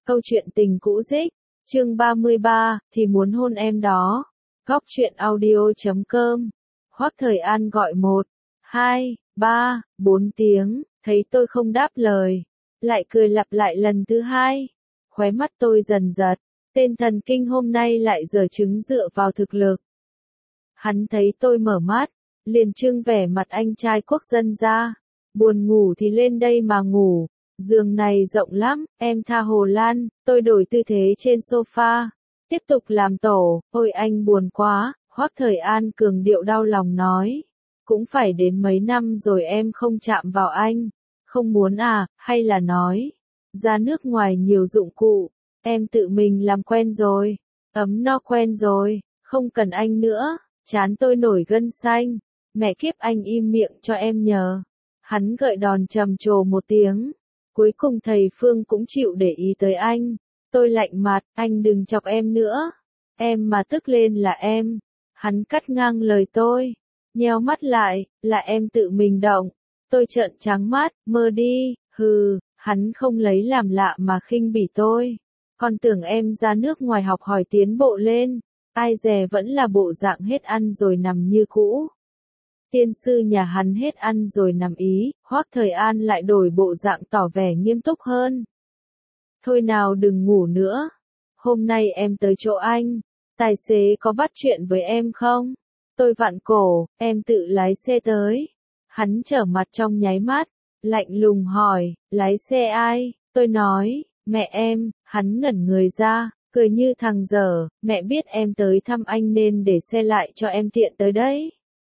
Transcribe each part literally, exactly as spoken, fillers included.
Câu chuyện tình cũ dích, chương ba mươi ba, thì muốn hôn em đó. Góc truyện audio chấm com. Hoắc Thời An gọi một, hai, ba, bốn tiếng, thấy tôi không đáp lời, lại cười lặp lại lần thứ hai. Khóe mắt tôi dần giật, tên thần kinh hôm nay lại giở trứng dựa vào thực lực. Hắn thấy tôi mở mắt, liền trưng vẻ mặt anh trai quốc dân ra. Buồn ngủ thì lên đây mà ngủ. Giường này rộng lắm, em tha Hồ Lan, tôi đổi tư thế trên sofa. Tiếp tục làm tổ, ôi anh buồn quá, Hoắc Thời An cường điệu đau lòng nói. Cũng phải đến mấy năm rồi em không chạm vào anh. Không muốn à, hay là nói. Ra nước ngoài nhiều dụng cụ, em tự mình làm quen rồi. Ấm no quen rồi, không cần anh nữa. Chán tôi nổi gân xanh. Mẹ kiếp anh im miệng cho em nhờ. Hắn gợi đòn trầm trồ một tiếng. Cuối cùng thầy Phương cũng chịu để ý tới anh. Tôi lạnh mặt, anh đừng chọc em nữa. Em mà tức lên là em. Hắn cắt ngang lời tôi. Nheo mắt lại, là em tự mình động. Tôi trợn trắng mắt, mơ đi, hừ, hắn không lấy làm lạ mà khinh bỉ tôi. Còn tưởng em ra nước ngoài học hỏi tiến bộ lên. Ai dè vẫn là bộ dạng hết ăn rồi nằm như cũ. Tiên sư nhà hắn hết ăn rồi nằm ý, Hoắc Thời An lại đổi bộ dạng tỏ vẻ nghiêm túc hơn. Thôi nào đừng ngủ nữa. Hôm nay em tới chỗ anh. Tài xế có bắt chuyện với em không? Tôi vặn cổ, em tự lái xe tới. Hắn trở mặt trong nháy mắt, lạnh lùng hỏi, lái xe ai? Tôi nói, mẹ em. Hắn ngẩn người ra, cười như thằng dở, mẹ biết em tới thăm anh nên để xe lại cho em tiện tới đấy.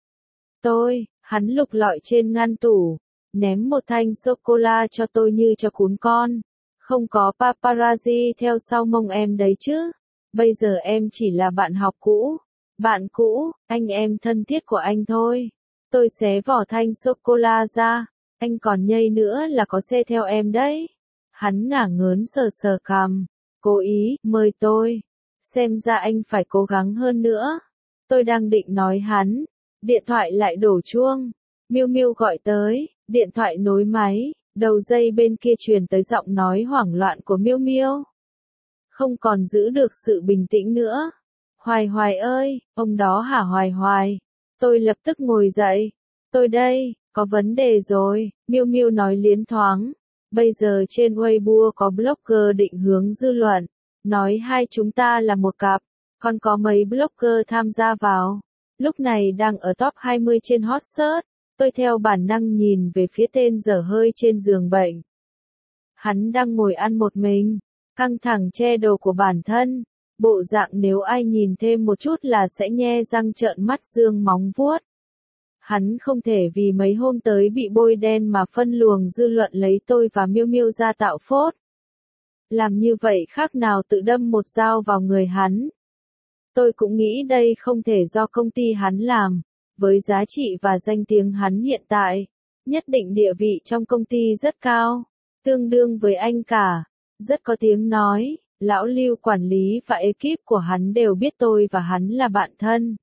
Tôi, hắn lục lọi trên ngăn tủ, ném một thanh sô-cô-la cho tôi như cho cún con. Không có paparazzi theo sau mông em đấy chứ. Bây giờ em chỉ là bạn học cũ. Bạn cũ, anh em thân thiết của anh thôi. Tôi xé vỏ thanh sô-cô-la ra. Anh còn nhây nữa là có xe theo em đấy. Hắn ngả ngớn sờ sờ cằm. Cố ý, mời tôi. Xem ra anh phải cố gắng hơn nữa. Tôi đang định nói hắn. Điện thoại lại đổ chuông. Miu Miu gọi tới, điện thoại nối máy, đầu dây bên kia truyền tới giọng nói hoảng loạn của Miu Miu. Không còn giữ được sự bình tĩnh nữa. Hoài Hoài ơi, ông đó hả Hoài Hoài? Tôi lập tức ngồi dậy. Tôi đây, có vấn đề rồi, Miu Miu nói liến thoáng. Bây giờ trên Weibo có blogger định hướng dư luận, nói hai chúng ta là một cặp, còn có mấy blogger tham gia vào. Lúc này đang ở top hai mươi trên hot search, tôi theo bản năng nhìn về phía tên dở hơi trên giường bệnh. Hắn đang ngồi ăn một mình, căng thẳng che đồ của bản thân, bộ dạng nếu ai nhìn thêm một chút là sẽ nhe răng trợn mắt dương móng vuốt. Hắn không thể vì mấy hôm tới bị bôi đen mà phân luồng dư luận lấy tôi và Miu Miu ra tạo phốt. Làm như vậy khác nào tự đâm một dao vào người hắn. Tôi cũng nghĩ đây không thể do công ty hắn làm, với giá trị và danh tiếng hắn hiện tại, nhất định địa vị trong công ty rất cao, tương đương với anh cả, rất có tiếng nói, lão Lưu quản lý và ekip của hắn đều biết tôi và hắn là bạn thân.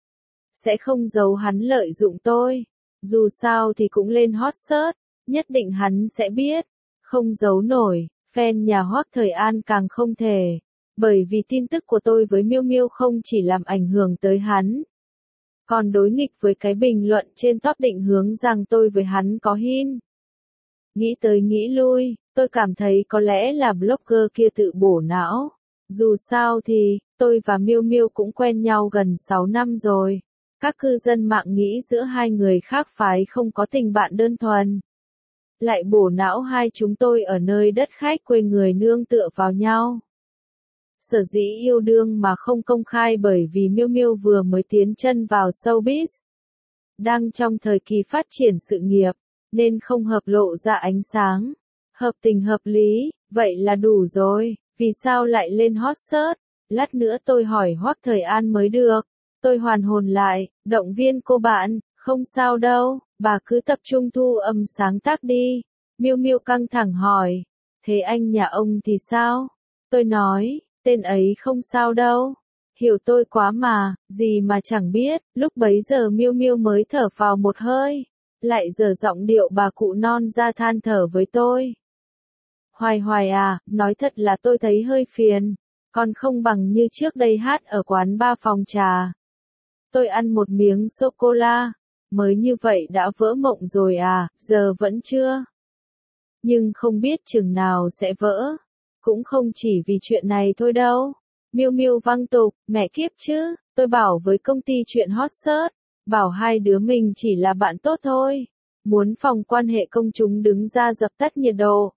Sẽ không giấu hắn lợi dụng tôi, dù sao thì cũng lên hot search, nhất định hắn sẽ biết, không giấu nổi, fan nhà Hoắc Thời An càng không thể. Bởi vì tin tức của tôi với Miu Miu không chỉ làm ảnh hưởng tới hắn, còn đối nghịch với cái bình luận trên top định hướng rằng tôi với hắn có hin. Nghĩ tới nghĩ lui, tôi cảm thấy có lẽ là blogger kia tự bổ não. Dù sao thì, tôi và Miu Miu cũng quen nhau gần sáu năm rồi. Các cư dân mạng nghĩ giữa hai người khác phái không có tình bạn đơn thuần. Lại bổ não hai chúng tôi ở nơi đất khách quê người nương tựa vào nhau. Sở dĩ yêu đương mà không công khai bởi vì Miu Miu vừa mới tiến chân vào showbiz. Đang trong thời kỳ phát triển sự nghiệp, nên không hợp lộ ra ánh sáng. Hợp tình hợp lý, vậy là đủ rồi, vì sao lại lên hot search? Lát nữa tôi hỏi Hoắc Thời An mới được. Tôi hoàn hồn lại, động viên cô bạn, không sao đâu, bà cứ tập trung thu âm sáng tác đi. Miu Miu căng thẳng hỏi, thế anh nhà ông thì sao? Tôi nói, tên ấy không sao đâu. Hiểu tôi quá mà, gì mà chẳng biết. Lúc bấy giờ Miu Miu mới thở phào một hơi, lại giở giọng điệu bà cụ non ra than thở với tôi. Hoài Hoài à, nói thật là tôi thấy hơi phiền, còn không bằng như trước đây hát ở quán ba phòng trà. Tôi ăn một miếng sô-cô-la, mới như vậy đã vỡ mộng rồi à, giờ vẫn chưa. Nhưng không biết chừng nào sẽ vỡ, cũng không chỉ vì chuyện này thôi đâu. Miêu Miêu văng tục, mẹ kiếp chứ, tôi bảo với công ty chuyện hot search, bảo hai đứa mình chỉ là bạn tốt thôi, muốn phòng quan hệ công chúng đứng ra dập tắt nhiệt độ.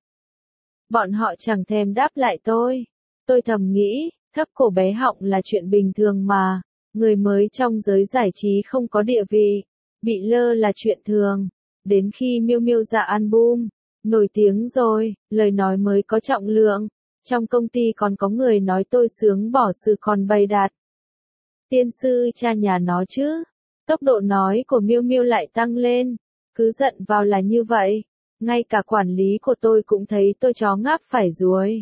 Bọn họ chẳng thèm đáp lại tôi. Tôi thầm nghĩ, thấp cổ bé họng là chuyện bình thường mà, người mới trong giới giải trí không có địa vị, bị lơ là chuyện thường. Đến khi Miêu Miêu ra album, nổi tiếng rồi, lời nói mới có trọng lượng. Trong công ty còn có người nói tôi sướng bỏ sự còn bày đặt. Tiên sư cha nhà nó chứ. Tốc độ nói của Miêu Miêu lại tăng lên, cứ giận vào là như vậy. Ngay cả quản lý của tôi cũng thấy tôi chó ngáp phải ruồi.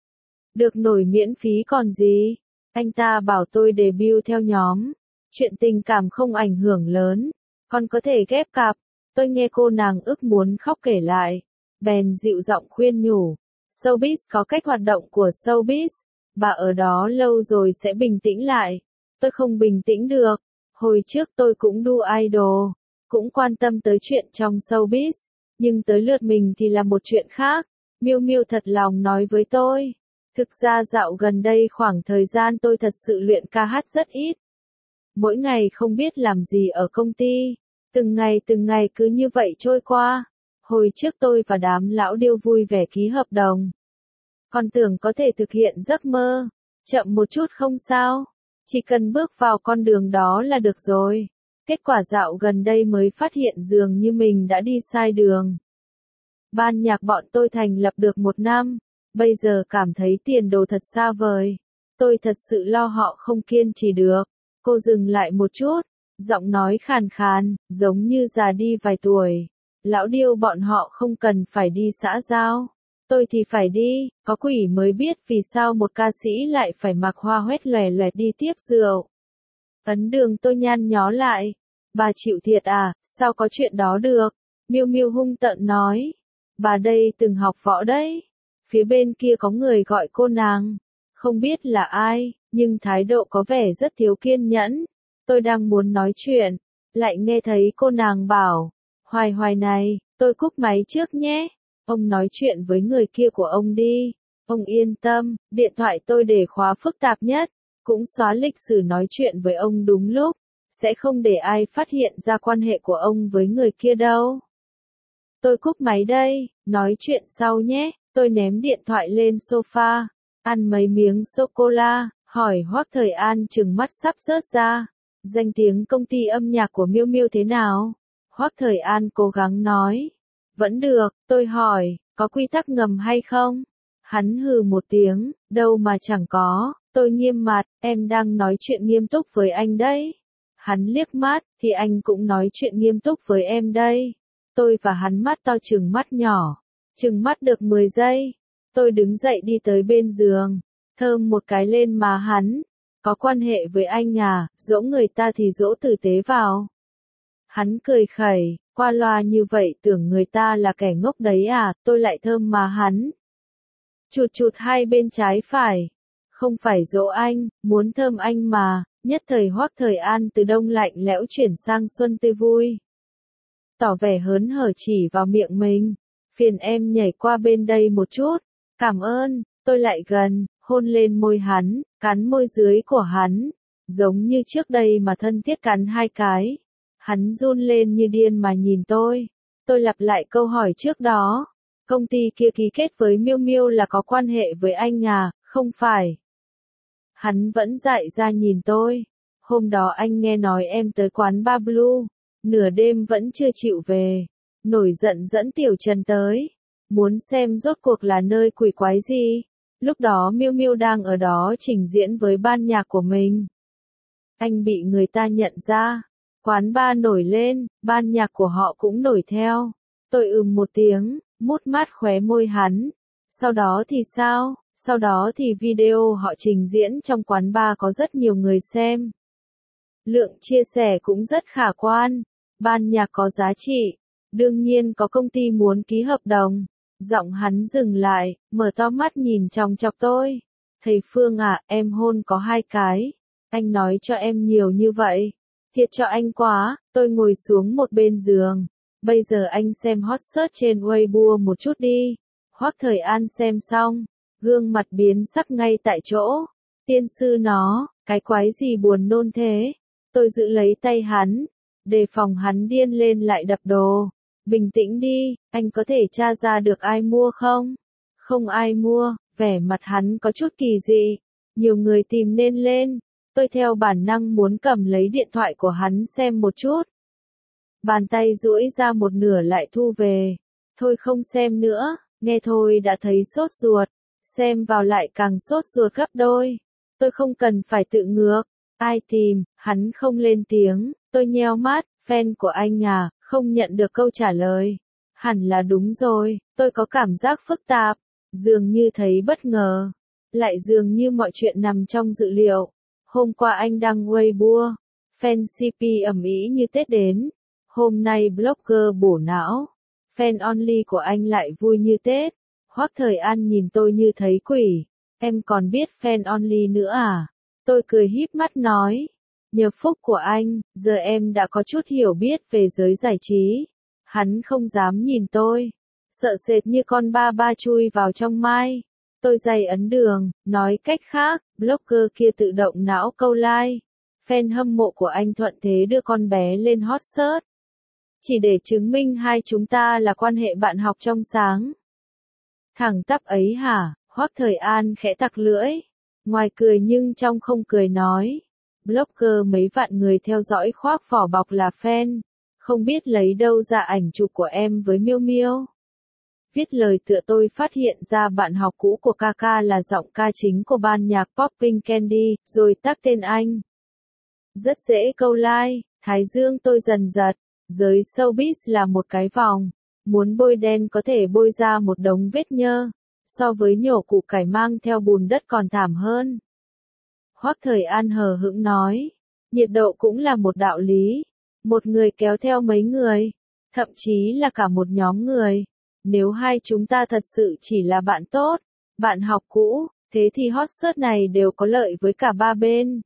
Được nổi miễn phí còn gì. Anh ta bảo tôi debut theo nhóm. Chuyện tình cảm không ảnh hưởng lớn. Còn có thể ghép cặp. Tôi nghe cô nàng ức muốn khóc kể lại. Bèn dịu giọng khuyên nhủ. Showbiz có cách hoạt động của showbiz. Bà ở đó lâu rồi sẽ bình tĩnh lại. Tôi không bình tĩnh được. Hồi trước tôi cũng đu idol. Cũng quan tâm tới chuyện trong showbiz. Nhưng tới lượt mình thì là một chuyện khác. Miêu Miêu thật lòng nói với tôi. Thực ra dạo gần đây khoảng thời gian tôi thật sự luyện ca hát rất ít. Mỗi ngày không biết làm gì ở công ty. Từng ngày từng ngày cứ như vậy trôi qua. Hồi trước tôi và đám lão điêu vui vẻ ký hợp đồng. Còn tưởng có thể thực hiện giấc mơ. Chậm một chút không sao. Chỉ cần bước vào con đường đó là được rồi. Kết quả dạo gần đây mới phát hiện dường như mình đã đi sai đường. Ban nhạc bọn tôi thành lập được một năm. Bây giờ cảm thấy tiền đồ thật xa vời. Tôi thật sự lo họ không kiên trì được. Cô dừng lại một chút. Giọng nói khàn khàn, giống như già đi vài tuổi. Lão điêu bọn họ không cần phải đi xã giao. Tôi thì phải đi, có quỷ mới biết vì sao một ca sĩ lại phải mặc hoa hoét lòe loẹt đi tiếp rượu. Ấn đường tôi nhăn nhó lại. Bà chịu thiệt à, sao có chuyện đó được? Miêu Miêu hung tợn nói. Bà đây từng học võ đấy. Phía bên kia có người gọi cô nàng. Không biết là ai, nhưng thái độ có vẻ rất thiếu kiên nhẫn. Tôi đang muốn nói chuyện, lại nghe thấy cô nàng bảo. Hoài Hoài này, tôi cúp máy trước nhé. Ông nói chuyện với người kia của ông đi. Ông yên tâm, điện thoại tôi để khóa phức tạp nhất. Cũng xóa lịch sử nói chuyện với ông đúng lúc. Sẽ không để ai phát hiện ra quan hệ của ông với người kia đâu. Tôi cúp máy đây, nói chuyện sau nhé. Tôi ném điện thoại lên sofa, ăn mấy miếng sô-cô-la, hỏi Hoắc Thời An trừng mắt sắp rớt ra. Danh tiếng công ty âm nhạc của Miêu Miêu thế nào? Hoắc Thời An cố gắng nói. Vẫn được, tôi hỏi, có quy tắc ngầm hay không? Hắn hừ một tiếng, đâu mà chẳng có. Tôi nghiêm mặt, em đang nói chuyện nghiêm túc với anh đấy. Hắn liếc mắt, thì anh cũng nói chuyện nghiêm túc với em đây. Tôi và hắn mắt to chừng mắt nhỏ. Chừng mắt được mười giây. Tôi đứng dậy đi tới bên giường. Thơm một cái lên má hắn. Có quan hệ với anh à, dỗ người ta thì dỗ tử tế vào. Hắn cười khẩy, qua loa như vậy tưởng người ta là kẻ ngốc đấy à, tôi lại thơm má hắn. Chụt chụt hai bên trái phải. Không phải dỗ anh, muốn thơm anh mà. Nhất thời Hoắc Thời An từ đông lạnh lẽo chuyển sang xuân tươi vui. Tỏ vẻ hớn hở chỉ vào miệng mình. Phiền em nhảy qua bên đây một chút. Cảm ơn, tôi lại gần, hôn lên môi hắn, cắn môi dưới của hắn. Giống như trước đây mà thân thiết cắn hai cái. Hắn run lên như điên mà nhìn tôi. Tôi lặp lại câu hỏi trước đó. Công ty kia ký kết với Miêu Miêu là có quan hệ với anh à, không phải. Hắn vẫn dại ra nhìn tôi. Hôm đó anh nghe nói em tới quán Bar Blue. Nửa đêm vẫn chưa chịu về. Nổi giận dẫn Tiểu Trần tới. Muốn xem rốt cuộc là nơi quỷ quái gì. Lúc đó Miêu Miêu đang ở đó trình diễn với ban nhạc của mình. Anh bị người ta nhận ra. Quán bar nổi lên, ban nhạc của họ cũng nổi theo. Tôi ừm một tiếng, mút mát khóe môi hắn. Sau đó thì sao? Sau đó thì video họ trình diễn trong quán bar có rất nhiều người xem. Lượng chia sẻ cũng rất khả quan. Ban nhạc có giá trị. Đương nhiên có công ty muốn ký hợp đồng. Giọng hắn dừng lại, mở to mắt nhìn chòng chọc tôi. Thầy Phương à, em hôn có hai cái. Anh nói cho em nhiều như vậy. Thiệt cho anh quá, tôi ngồi xuống một bên giường. Bây giờ anh xem hot search trên Weibo một chút đi. Hoắc Thời An xem xong, gương mặt biến sắc ngay tại chỗ. Tiên sư nó, cái quái gì buồn nôn thế? Tôi giữ lấy tay hắn, đề phòng hắn điên lên lại đập đồ. Bình tĩnh đi, anh có thể tra ra được ai mua không? Không ai mua, vẻ mặt hắn có chút kỳ dị. Nhiều người tìm nên lên. Tôi theo bản năng muốn cầm lấy điện thoại của hắn xem một chút. Bàn tay duỗi ra một nửa lại thu về. Thôi không xem nữa, nghe thôi đã thấy sốt ruột. Xem vào lại càng sốt ruột gấp đôi. Tôi không cần phải tự ngược. Ai tìm, hắn không lên tiếng. Tôi nheo mắt, fan của anh à, không nhận được câu trả lời. Hẳn là đúng rồi, tôi có cảm giác phức tạp. Dường như thấy bất ngờ. Lại dường như mọi chuyện nằm trong dự liệu. Hôm qua anh đăng Weibo. Fan xê pê ầm ĩ như Tết đến. Hôm nay blogger bổ não. Fan only của anh lại vui như Tết. Hoắc Thời An nhìn tôi như thấy quỷ. Em còn biết fan only nữa à? Tôi cười híp mắt nói. Nhờ phúc của anh, giờ em đã có chút hiểu biết về giới giải trí. Hắn không dám nhìn tôi. Sợ sệt như con ba ba chui vào trong mai. Tôi dày ấn đường, nói cách khác, blogger kia tự động não câu like. Fan hâm mộ của anh thuận thế đưa con bé lên hot search. Chỉ để chứng minh hai chúng ta là quan hệ bạn học trong sáng. Thằng tắp ấy hả? Hoắc Thời An khẽ tặc lưỡi. Ngoài cười nhưng trong không cười nói. Blogger mấy vạn người theo dõi khoác vỏ bọc là fan. Không biết lấy đâu ra ảnh chụp của em với Miêu Miêu. Viết lời tựa tôi phát hiện ra bạn học cũ của Kaka là giọng ca chính của ban nhạc Popping Candy, rồi tag tên anh. Rất dễ câu like, thái dương tôi dần giật. Giới showbiz là một cái vòng. Muốn bôi đen có thể bôi ra một đống vết nhơ. So với nhổ củ cải mang theo bùn đất còn thảm hơn. Hoắc Thời An hờ hững nói. Nhiệt độ cũng là một đạo lý. Một người kéo theo mấy người. Thậm chí là cả một nhóm người. Nếu hai chúng ta thật sự chỉ là bạn tốt, bạn học cũ, thế thì hot search này đều có lợi với cả ba bên.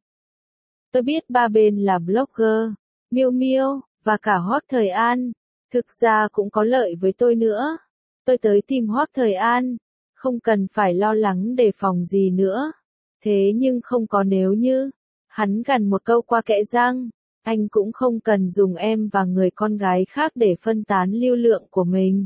Tôi biết ba bên là blogger, Miêu Miêu, và cả Hoắc Thời An. Thực ra cũng có lợi với tôi nữa. Tôi tới tìm Hoắc Thời An. Không cần phải lo lắng đề phòng gì nữa. Thế nhưng không có nếu như. Hắn gằn một câu qua kẽ răng. Anh cũng không cần dùng em và người con gái khác để phân tán lưu lượng của mình.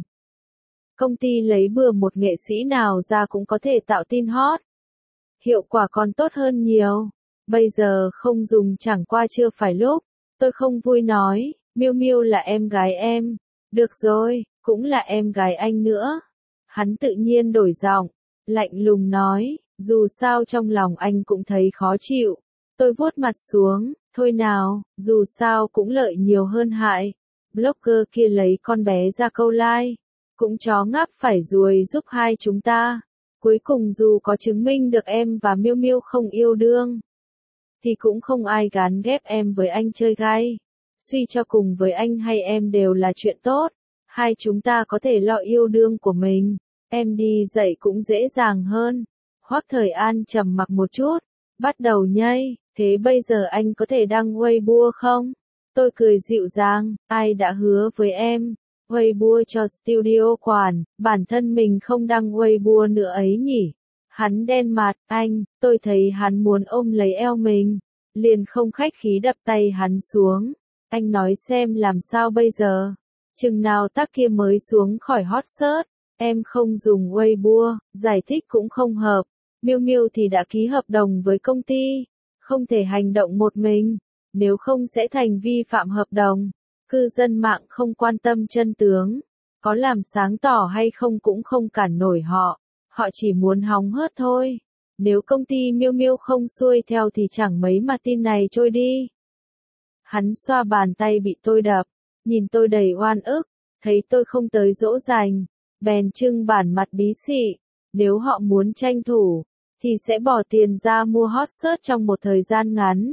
Công ty lấy bừa một nghệ sĩ nào ra cũng có thể tạo tin hot. Hiệu quả còn tốt hơn nhiều. Bây giờ không dùng chẳng qua chưa phải lúc. Tôi không vui nói, Miêu Miêu là em gái em. Được rồi, cũng là em gái anh nữa. Hắn tự nhiên đổi giọng, lạnh lùng nói, dù sao trong lòng anh cũng thấy khó chịu. Tôi vuốt mặt xuống, thôi nào, dù sao cũng lợi nhiều hơn hại. Blogger kia lấy con bé ra câu like. Cũng chó ngáp phải ruồi giúp hai chúng ta. Cuối cùng dù có chứng minh được em và Miêu Miêu không yêu đương, thì cũng không ai gán ghép em với anh chơi gay. Suy cho cùng với anh hay em đều là chuyện tốt. Hai chúng ta có thể lo yêu đương của mình. Em đi dạy cũng dễ dàng hơn. Hoắc Thời An trầm mặc một chút. Bắt đầu nhây. Thế bây giờ anh có thể đăng Weibo không? Tôi cười dịu dàng. Ai đã hứa với em? Weibo cho studio quản, bản thân mình không đăng Weibo nữa ấy nhỉ. Hắn đen mặt, anh, tôi thấy hắn muốn ôm lấy eo mình. Liền không khách khí đập tay hắn xuống. Anh nói xem làm sao bây giờ. Chừng nào tác kia mới xuống khỏi hot search. Em không dùng Weibo, giải thích cũng không hợp. Miêu Miêu thì đã ký hợp đồng với công ty. Không thể hành động một mình. Nếu không sẽ thành vi phạm hợp đồng. Cư dân mạng không quan tâm chân tướng. Có làm sáng tỏ hay không cũng không cản nổi họ. Họ chỉ muốn hóng hớt thôi. Nếu công ty Miêu Miêu không xuôi theo thì chẳng mấy mà tin này trôi đi. Hắn xoa bàn tay bị tôi đập. Nhìn tôi đầy oan ức. Thấy tôi không tới dỗ dành. Bèn trưng bản mặt bí xị. Nếu họ muốn tranh thủ, thì sẽ bỏ tiền ra mua hot search trong một thời gian ngắn.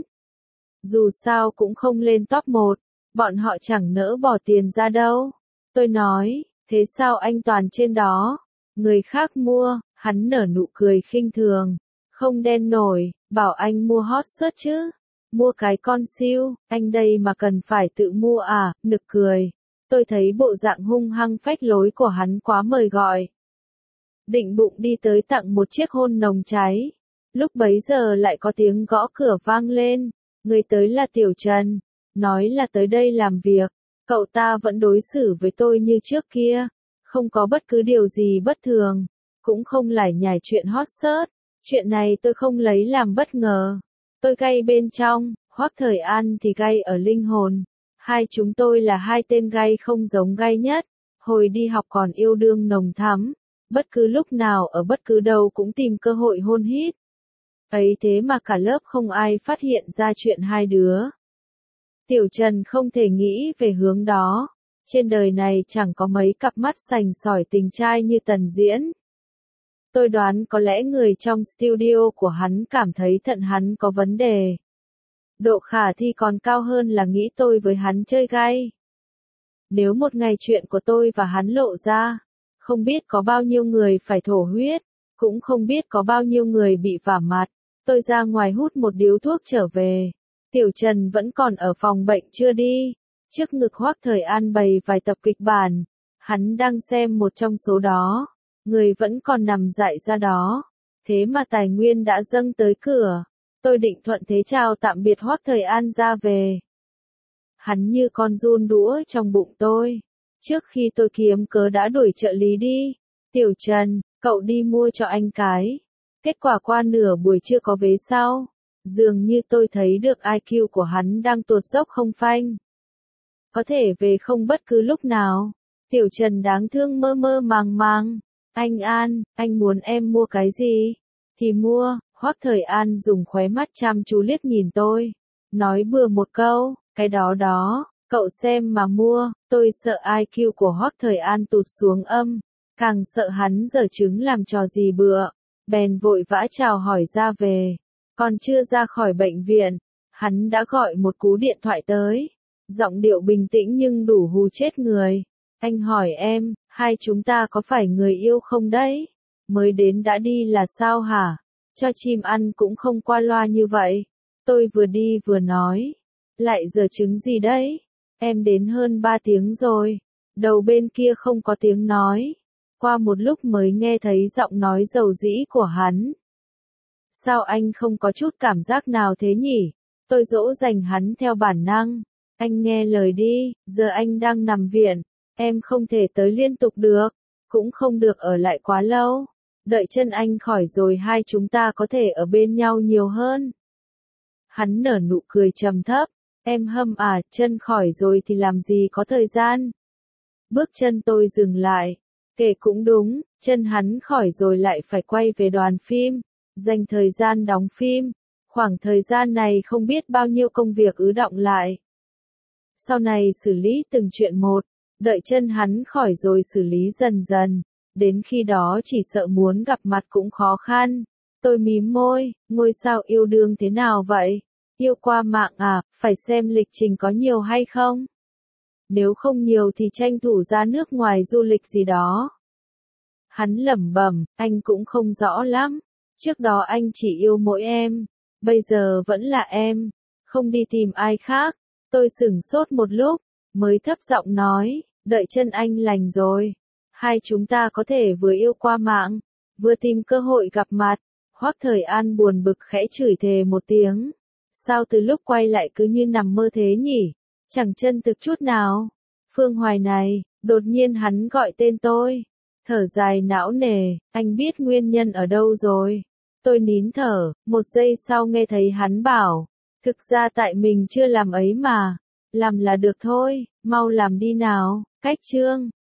Dù sao cũng không lên top một. Bọn họ chẳng nỡ bỏ tiền ra đâu. Tôi nói, thế sao anh toàn trên đó? Người khác mua, hắn nở nụ cười khinh thường. Không đen nổi, bảo anh mua hot search chứ. Mua cái con siêu, anh đây mà cần phải tự mua à, nực cười. Tôi thấy bộ dạng hung hăng phách lối của hắn quá mời gọi. Định bụng đi tới tặng một chiếc hôn nồng cháy. Lúc bấy giờ lại có tiếng gõ cửa vang lên. Người tới là Tiểu Trần. Nói là tới đây làm việc. Cậu ta vẫn đối xử với tôi như trước kia. Không có bất cứ điều gì bất thường. Cũng không lải nhải chuyện hot search. Chuyện này tôi không lấy làm bất ngờ. Tôi gay bên trong, Hoắc Thời An thì gay ở linh hồn. Hai chúng tôi là hai tên gay không giống gay nhất. Hồi đi học còn yêu đương nồng thắm. Bất cứ lúc nào ở bất cứ đâu cũng tìm cơ hội hôn hít. Ấy thế mà cả lớp không ai phát hiện ra chuyện hai đứa. Tiểu Trần không thể nghĩ về hướng đó. Trên đời này chẳng có mấy cặp mắt sành sỏi tình trai như Tần Diễn. Tôi đoán có lẽ người trong studio của hắn cảm thấy thận hắn có vấn đề. Độ khả thi còn cao hơn là nghĩ tôi với hắn chơi gay. Nếu một ngày chuyện của tôi và hắn lộ ra, không biết có bao nhiêu người phải thổ huyết, cũng không biết có bao nhiêu người bị vả mặt. Tôi ra ngoài hút một điếu thuốc trở về. Tiểu Trần vẫn còn ở phòng bệnh chưa đi. Trước ngực Hoắc Thời An bày vài tập kịch bản. Hắn đang xem một trong số đó. Người vẫn còn nằm dại ra đó. Thế mà tài nguyên đã dâng tới cửa. Tôi định thuận thế chào tạm biệt Hoắc Thời An ra về. Hắn như con giun đũa trong bụng tôi. Trước khi tôi kiếm cớ đã đuổi trợ lý đi. Tiểu Trần, cậu đi mua cho anh cái. Kết quả qua nửa buổi chưa có vé sau. Dường như tôi thấy được i kiu của hắn đang tuột dốc không phanh. Có thể về không bất cứ lúc nào. Tiểu Trần đáng thương mơ mơ màng màng. Anh An, anh muốn em mua cái gì? Thì mua. Hoắc Thời An dùng khóe mắt chăm chú liếc nhìn tôi. Nói bừa một câu, cái đó đó, cậu xem mà mua. Tôi sợ i kiu của Hoắc Thời An tụt xuống âm. Càng sợ hắn giở trứng làm trò gì bựa. Bèn vội vã chào hỏi ra về. Còn chưa ra khỏi bệnh viện, hắn đã gọi một cú điện thoại tới. Giọng điệu bình tĩnh nhưng đủ hù chết người. Anh hỏi em, hai chúng ta có phải người yêu không đấy? Mới đến đã đi là sao hả? Cho chim ăn cũng không qua loa như vậy. Tôi vừa đi vừa nói. Lại giở trứng gì đấy? Em đến hơn ba tiếng rồi. Đầu bên kia không có tiếng nói. Qua một lúc mới nghe thấy giọng nói dầu dĩ của hắn. Sao anh không có chút cảm giác nào thế nhỉ? Tôi dỗ dành hắn theo bản năng. Anh nghe lời đi, giờ anh đang nằm viện. Em không thể tới liên tục được. Cũng không được ở lại quá lâu. Đợi chân anh khỏi rồi hai chúng ta có thể ở bên nhau nhiều hơn. Hắn nở nụ cười trầm thấp. Em hâm à, chân khỏi rồi thì làm gì có thời gian. Bước chân tôi dừng lại. Kể cũng đúng, chân hắn khỏi rồi lại phải quay về đoàn phim. Dành thời gian đóng phim. Khoảng thời gian này không biết bao nhiêu công việc ứ đọng lại. Sau này xử lý từng chuyện một. Đợi chân hắn khỏi rồi xử lý dần dần. Đến khi đó chỉ sợ muốn gặp mặt cũng khó khăn. Tôi mím môi, ngôi sao yêu đương thế nào vậy? Yêu qua mạng à, phải xem lịch trình có nhiều hay không? Nếu không nhiều thì tranh thủ ra nước ngoài du lịch gì đó. Hắn lẩm bẩm, anh cũng không rõ lắm. Trước đó anh chỉ yêu mỗi em. Bây giờ vẫn là em. Không đi tìm ai khác. Tôi sửng sốt một lúc. Mới thấp giọng nói, đợi chân anh lành rồi. Hai chúng ta có thể vừa yêu qua mạng. Vừa tìm cơ hội gặp mặt. Hoắc Thời An buồn bực khẽ chửi thề một tiếng. Sao từ lúc quay lại cứ như nằm mơ thế nhỉ? Chẳng chân thực chút nào. Phương Hoài này, đột nhiên hắn gọi tên tôi. Thở dài não nề, anh biết nguyên nhân ở đâu rồi. Tôi nín thở, một giây sau nghe thấy hắn bảo. Thực ra tại mình chưa làm ấy mà. Làm là được thôi, mau làm đi nào. Cách chương.